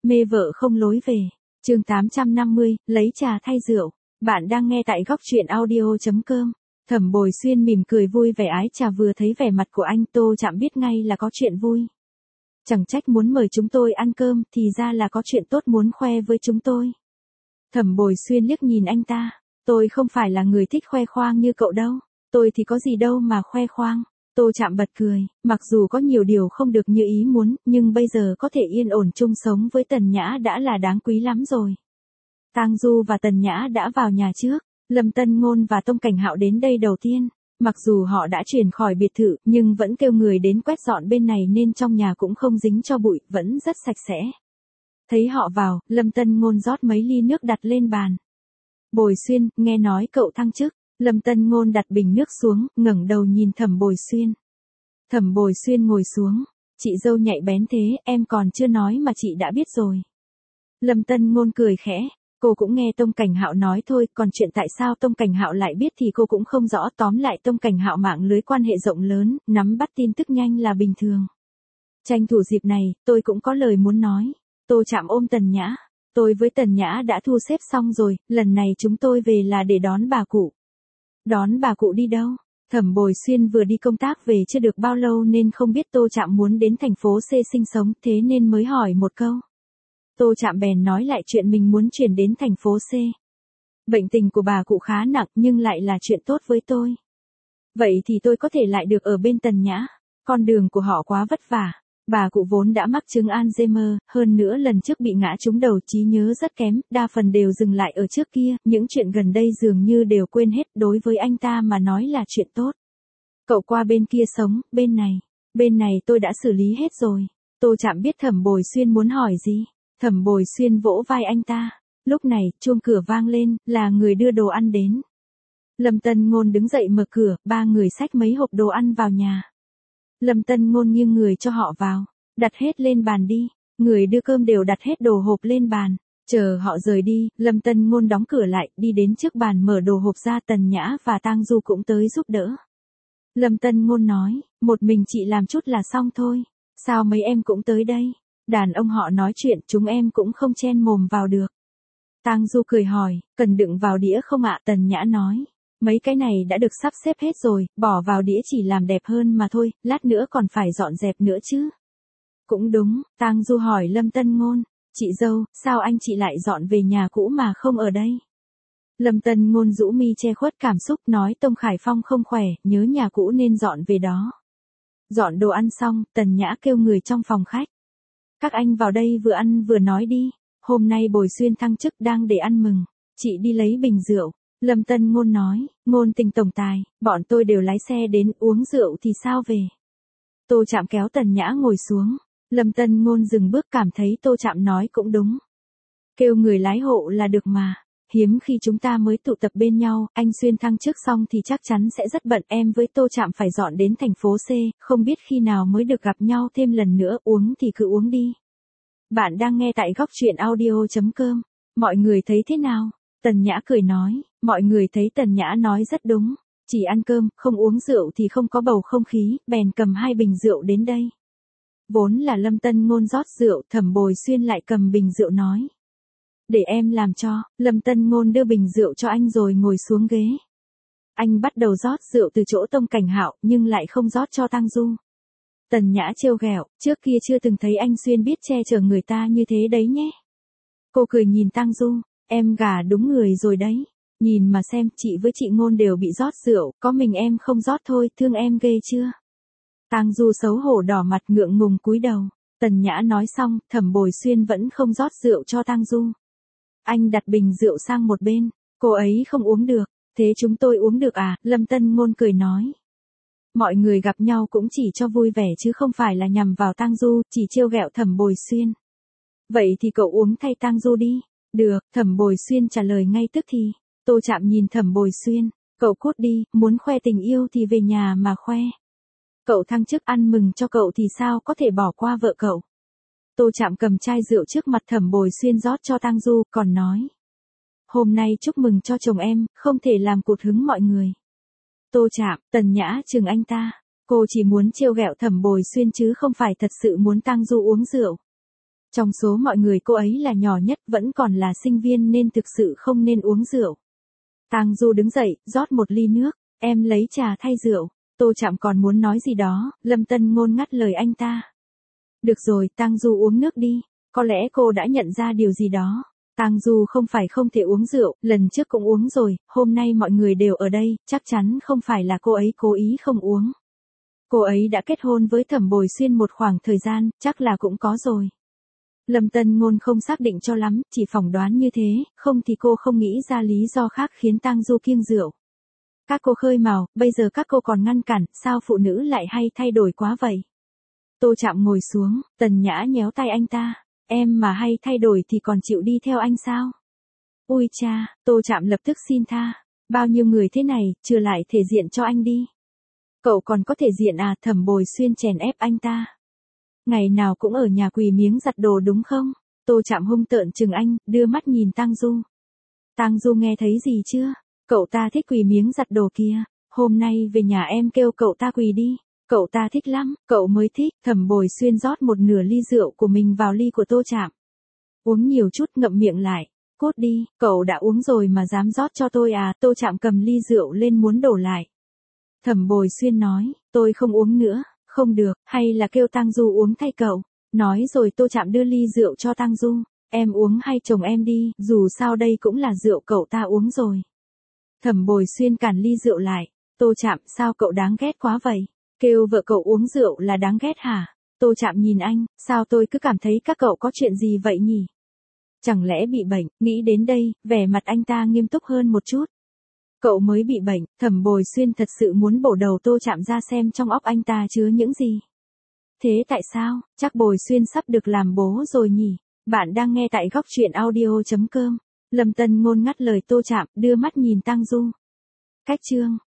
Mê vợ không lối về. Chương 850, lấy trà thay rượu. Bạn đang nghe tại góc truyện audio.com. Thẩm Bồi Xuyên mỉm cười vui vẻ ái trà, vừa thấy vẻ mặt của anh Tô Trạm biết ngay là có chuyện vui. Chẳng trách muốn mời chúng tôi ăn cơm, thì ra là có chuyện tốt muốn khoe với chúng tôi. Thẩm Bồi Xuyên liếc nhìn anh ta. Tôi không phải là người thích khoe khoang như cậu đâu. Tôi thì có gì đâu mà khoe khoang. Tô Trạm bật cười, mặc dù có nhiều điều không được như ý muốn, nhưng bây giờ có thể yên ổn chung sống với Tần Nhã đã là đáng quý lắm rồi. Tang Du và Tần Nhã đã vào nhà trước, Lâm Tân Ngôn và Tông Cảnh Hạo đến đây đầu tiên. Mặc dù họ đã chuyển khỏi biệt thự, nhưng vẫn kêu người đến quét dọn bên này nên trong nhà cũng không dính cho bụi, vẫn rất sạch sẽ. Thấy họ vào, Lâm Tân Ngôn rót mấy ly nước đặt lên bàn. Bồi Xuyên, nghe nói cậu thăng chức. Lâm Tân Ngôn đặt bình nước xuống, ngẩng đầu nhìn Thẩm Bồi Xuyên. Thẩm Bồi Xuyên ngồi xuống. Chị dâu nhạy bén thế, em còn chưa nói mà chị đã biết rồi. Lâm Tân Ngôn cười khẽ. Cô cũng nghe Tông Cảnh Hạo nói thôi, còn chuyện tại sao Tông Cảnh Hạo lại biết thì cô cũng không rõ. Tóm lại Tông Cảnh Hạo mạng lưới quan hệ rộng lớn, nắm bắt tin tức nhanh là bình thường. Tranh thủ dịp này, tôi cũng có lời muốn nói. Tô Trạm ôm Tần Nhã. Tôi với Tần Nhã đã thu xếp xong rồi, lần này chúng tôi về là để đón bà cụ. Đón bà cụ đi đâu? Thẩm Bồi Xuyên vừa đi công tác về chưa được bao lâu nên không biết Tô Trạm muốn đến thành phố C sinh sống, thế nên mới hỏi một câu. Tô Trạm bèn nói lại chuyện mình muốn chuyển đến thành phố C. Bệnh tình của bà cụ khá nặng nhưng lại là chuyện tốt với tôi. Vậy thì tôi có thể lại được ở bên Tần Nhã. Con đường của họ quá vất vả. Bà cụ vốn đã mắc chứng Alzheimer, hơn nữa lần trước bị ngã trúng đầu, trí nhớ rất kém, đa phần đều dừng lại ở trước kia, những chuyện gần đây dường như đều quên hết, đối với anh ta mà nói là chuyện tốt. Cậu qua bên kia sống, bên này tôi đã xử lý hết rồi. Tô Trạm biết Thẩm Bồi Xuyên muốn hỏi gì. Thẩm Bồi Xuyên vỗ vai anh ta. Lúc này, chuông cửa vang lên, là người đưa đồ ăn đến. Lâm Tân Ngôn đứng dậy mở cửa, ba người xách mấy hộp đồ ăn vào nhà. Lâm Tân Ngôn nghiêng người cho họ vào. Đặt hết lên bàn đi. Người đưa cơm đều đặt hết đồ hộp lên bàn. Chờ họ rời đi, Lâm Tân Ngôn đóng cửa lại, đi đến trước bàn mở đồ hộp ra. Tần Nhã và Tang Du cũng tới giúp đỡ. Lâm Tân Ngôn nói, một mình chị làm chút là xong thôi. Sao mấy em cũng tới đây? Đàn ông họ nói chuyện, chúng em cũng không chen mồm vào được. Tang Du cười hỏi, cần đựng vào đĩa không ạ? Tần Nhã nói. Mấy cái này đã được sắp xếp hết rồi, bỏ vào đĩa chỉ làm đẹp hơn mà thôi, lát nữa còn phải dọn dẹp nữa chứ. Cũng đúng, Tang Du hỏi Lâm Tân Ngôn, chị dâu, sao anh chị lại dọn về nhà cũ mà không ở đây? Lâm Tân Ngôn rũ mi che khuất cảm xúc, nói Tông Khải Phong không khỏe, nhớ nhà cũ nên dọn về đó. Dọn đồ ăn xong, Tần Nhã kêu người trong phòng khách. Các anh vào đây vừa ăn vừa nói đi, hôm nay Bồi Xuyên thăng chức đang để ăn mừng, chị đi lấy bình rượu. Lâm Tân Ngôn nói, Ngôn Tình tổng tài, bọn tôi đều lái xe đến, uống rượu thì sao về. Tô Trạm kéo Tần Nhã ngồi xuống. Lâm Tân Ngôn dừng bước, cảm thấy Tô Trạm nói cũng đúng. Kêu người lái hộ là được mà. Hiếm khi chúng ta mới tụ tập bên nhau, anh Xuyên thăng chức xong thì chắc chắn sẽ rất bận, em với Tô Trạm phải dọn đến thành phố C, không biết khi nào mới được gặp nhau thêm lần nữa, uống thì cứ uống đi. Bạn đang nghe tại góc truyện audio.com. Mọi người thấy thế nào? Tần Nhã cười nói, mọi người thấy Tần Nhã nói rất đúng. Chỉ ăn cơm, không uống rượu thì không có bầu không khí, bèn cầm 2 bình rượu đến đây. Vốn là Lâm Tân Ngôn rót rượu, Thẩm Bồi Xuyên lại cầm bình rượu nói. Để em làm cho. Lâm Tân Ngôn đưa bình rượu cho anh rồi ngồi xuống ghế. Anh bắt đầu rót rượu từ chỗ Tông Cảnh Hạo, nhưng lại không rót cho Tang Du. Tần Nhã trêu ghẹo, trước kia chưa từng thấy anh Xuyên biết che chở người ta như thế đấy nhé. Cô cười nhìn Tang Du, em gả đúng người rồi đấy. Nhìn mà xem, chị với chị Ngôn đều bị rót rượu, có mình em không rót thôi, thương em ghê chưa? Tang Du xấu hổ đỏ mặt ngượng ngùng cúi đầu. Tần Nhã nói xong, Thẩm Bồi Xuyên vẫn không rót rượu cho Tang Du. Anh đặt bình rượu sang một bên, cô ấy không uống được, thế chúng tôi uống được à? Lâm Tân Ngôn cười nói. Mọi người gặp nhau cũng chỉ cho vui vẻ chứ không phải là nhằm vào Tang Du, chỉ trêu ghẹo Thẩm Bồi Xuyên. Vậy thì cậu uống thay Tang Du đi. Được, Thẩm Bồi Xuyên trả lời ngay tức thì. Tô Trạm nhìn Thẩm Bồi Xuyên, cậu cút đi, muốn khoe tình yêu thì về nhà mà khoe. Cậu thăng chức ăn mừng cho cậu thì sao có thể bỏ qua vợ cậu. Tô Trạm cầm chai rượu trước mặt Thẩm Bồi Xuyên rót cho Tang Du, còn nói. Hôm nay chúc mừng cho chồng em, không thể làm cụt hứng mọi người. Tô Trạm, Tần Nhã chừng anh ta. Cô chỉ muốn trêu ghẹo Thẩm Bồi Xuyên chứ không phải thật sự muốn Tang Du uống rượu. Trong số mọi người cô ấy là nhỏ nhất, vẫn còn là sinh viên nên thực sự không nên uống rượu. Tang Du đứng dậy, rót một ly nước, em lấy trà thay rượu. Tô Trạm còn muốn nói gì đó, Lâm Tân Ngôn ngắt lời anh ta. Được rồi, Tang Du uống nước đi, có lẽ cô đã nhận ra điều gì đó. Tang Du không phải không thể uống rượu, lần trước cũng uống rồi, hôm nay mọi người đều ở đây, chắc chắn không phải là cô ấy cố ý không uống. Cô ấy đã kết hôn với Thẩm Bồi Xuyên một khoảng thời gian, chắc là cũng có rồi. Lâm Tân Ngôn không xác định cho lắm, chỉ phỏng đoán như thế, không thì cô không nghĩ ra lý do khác khiến Tang Du kiêng rượu. Các cô khơi mào, bây giờ các cô còn ngăn cản, sao phụ nữ lại hay thay đổi quá vậy? Tô Trạm ngồi xuống, Tần Nhã nhéo tay anh ta. Em mà hay thay đổi thì còn chịu đi theo anh sao? Ui cha, Tô Trạm lập tức xin tha. Bao nhiêu người thế này, chưa lại thể diện cho anh đi. Cậu còn có thể diện à? Thẩm Bồi Xuyên chèn ép anh ta. Ngày nào cũng ở nhà quỳ miếng giặt đồ đúng không? Tô Trạm hung tợn chừng anh, đưa mắt nhìn Tang Du. Tang Du nghe thấy gì chưa? Cậu ta thích quỳ miếng giặt đồ kia. Hôm nay về nhà em kêu cậu ta quỳ đi. Cậu ta thích lắm, cậu mới thích. Thẩm Bồi Xuyên rót một nửa ly rượu của mình vào ly của Tô Trạm. Uống nhiều chút, ngậm miệng lại. Cốt đi, cậu đã uống rồi mà dám rót cho tôi à? Tô Trạm cầm ly rượu lên muốn đổ lại. Thẩm Bồi Xuyên nói, tôi không uống nữa. Không được, hay là kêu Tang Du uống thay cậu. Nói rồi Tô Trạm đưa ly rượu cho Tang Du. Em uống hay chồng em đi, dù sao đây cũng là rượu cậu ta uống rồi. Thẩm Bồi Xuyên cản ly rượu lại. Tô Trạm, sao cậu đáng ghét quá vậy? Kêu vợ cậu uống rượu là đáng ghét hả? Tô Trạm nhìn anh, sao tôi cứ cảm thấy các cậu có chuyện gì vậy nhỉ? Chẳng lẽ bị bệnh? Nghĩ đến đây, vẻ mặt anh ta nghiêm túc hơn một chút. Cậu mới bị bệnh. Thẩm Bồi Xuyên thật sự muốn bổ đầu Tô Trạm ra xem trong óc anh ta chứa những gì. Thế tại sao? Chắc Bồi Xuyên sắp được làm bố rồi nhỉ? Bạn đang nghe tại góc truyện audio.com. Lâm Tân Ngôn ngắt lời Tô Trạm, đưa mắt nhìn Tang Du. Cách chương